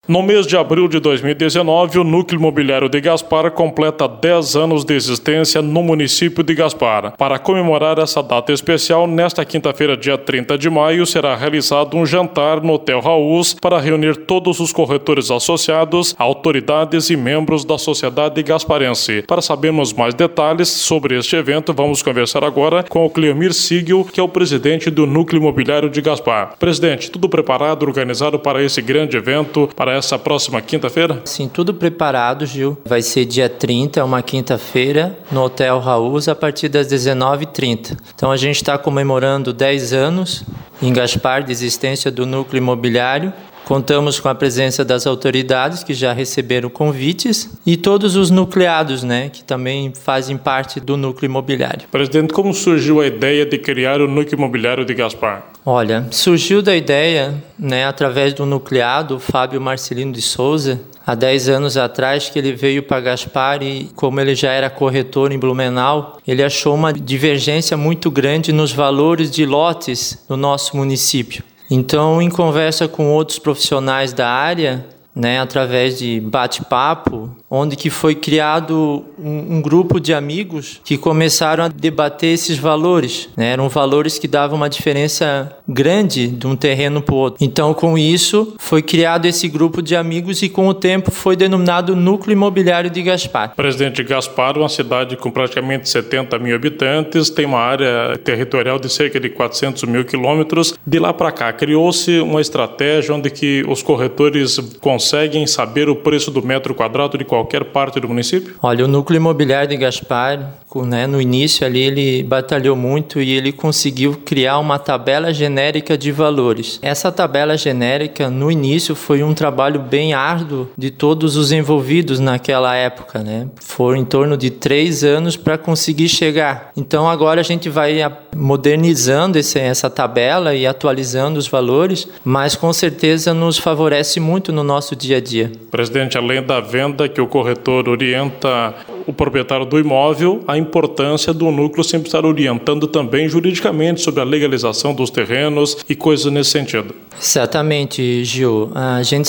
No mês de abril de 2019, o Núcleo Imobiliário de Gaspar completa 10 anos de existência no município de Gaspar. Para comemorar essa data especial, nesta quinta-feira, dia 30 de maio, será realizado um jantar no Hotel Raús para reunir todos os corretores associados, autoridades e membros da sociedade gasparense. Para sabermos mais detalhes sobre este evento, vamos conversar agora com o Cleomir Sigel, que é o presidente do Núcleo Imobiliário de Gaspar. Presidente, tudo preparado, organizado para esse grande evento, para essa próxima quinta-feira? Sim, tudo preparado, Gil. Vai ser dia 30, uma quinta-feira, no Hotel Raús, a partir das 19h30. Então a gente está comemorando 10 anos em Gaspar de existência do Núcleo Imobiliário. Contamos com a presença das autoridades que já receberam convites e todos os nucleados, que também fazem parte do Núcleo Imobiliário. Presidente, como surgiu a ideia de criar o Núcleo Imobiliário de Gaspar? Olha, surgiu da ideia, através do nucleado, o Fábio Marcelino de Souza, há 10 anos atrás, que ele veio para Gaspar e, como ele já era corretor em Blumenau, ele achou uma divergência muito grande nos valores de lotes no nosso município. Então, em conversa com outros profissionais da área, através de bate-papo, onde que foi criado um grupo de amigos que começaram a debater esses valores. Eram valores que davam uma diferença grande de um terreno para o outro. Então, com isso, foi criado esse grupo de amigos e, com o tempo, foi denominado Núcleo Imobiliário de Gaspar. Presidente, Gaspar é uma cidade com praticamente 70 mil habitantes, tem uma área territorial de cerca de 400 mil quilômetros. De lá para cá, criou-se uma estratégia onde que os corretores conseguem saber o preço do metro quadrado de qualquer parte do município? Olha, o Núcleo Imobiliário de Gaspar, no início ali, ele batalhou muito e ele conseguiu criar uma tabela genérica de valores. Essa tabela genérica, no início, foi um trabalho bem árduo de todos os envolvidos naquela época. Foram em torno de 3 anos para conseguir chegar. Então, agora a gente vai modernizando essa tabela e atualizando os valores, mas com certeza nos favorece muito no nosso dia a dia. Presidente, além da venda que o corretor orienta o proprietário do imóvel, a importância do núcleo sempre estar orientando também juridicamente sobre a legalização dos terrenos e coisas nesse sentido. Exatamente, Gil. A gente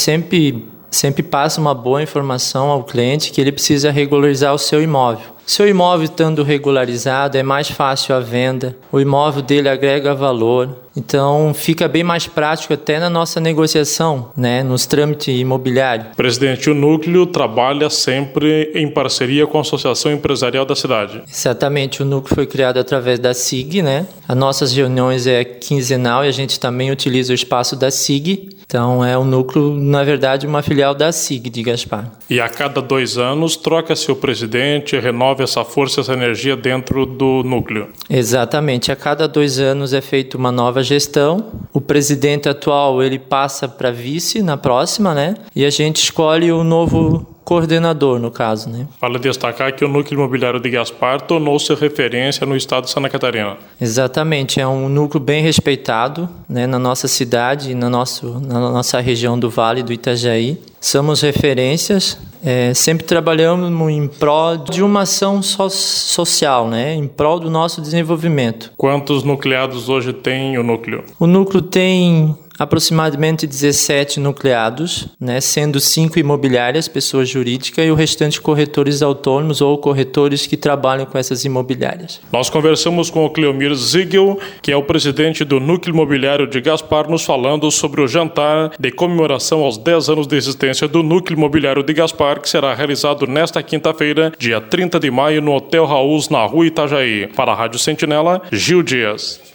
sempre passa uma boa informação ao cliente que ele precisa regularizar o seu imóvel. Seu imóvel estando regularizado, é mais fácil a venda, o imóvel dele agrega valor, então fica bem mais prático até na nossa negociação, nos trâmites imobiliários. Presidente, o núcleo trabalha sempre em parceria com a Associação Empresarial da cidade. Exatamente, o núcleo foi criado através da SIG, As nossas reuniões é quinzenal e a gente também utiliza o espaço da SIG. Então é o núcleo, na verdade, uma filial da SIG de Gaspar. E a cada 2 anos troca-se o presidente, renova essa força, essa energia dentro do núcleo. Exatamente, a cada 2 anos é feita uma nova gestão. O presidente atual ele passa para vice na próxima, E a gente escolhe o novo coordenador, no caso, Vale destacar que o Núcleo Imobiliário de Gaspar tornou-se referência no estado de Santa Catarina. Exatamente, é um núcleo bem respeitado, na nossa cidade e na nossa região do Vale do Itajaí. Somos referências, sempre trabalhamos em prol de uma ação social, em prol do nosso desenvolvimento. Quantos nucleados hoje tem o núcleo? O núcleo tem aproximadamente 17 nucleados, sendo 5 imobiliárias, pessoas jurídicas, e o restante corretores autônomos ou corretores que trabalham com essas imobiliárias. Nós conversamos com o Cleomir Sigel, que é o presidente do Núcleo Imobiliário de Gaspar, nos falando sobre o jantar de comemoração aos 10 anos de existência do Núcleo Imobiliário de Gaspar, que será realizado nesta quinta-feira, dia 30 de maio, no Hotel Raús, na Rua Itajaí. Para a Rádio Sentinela, Gil Dias.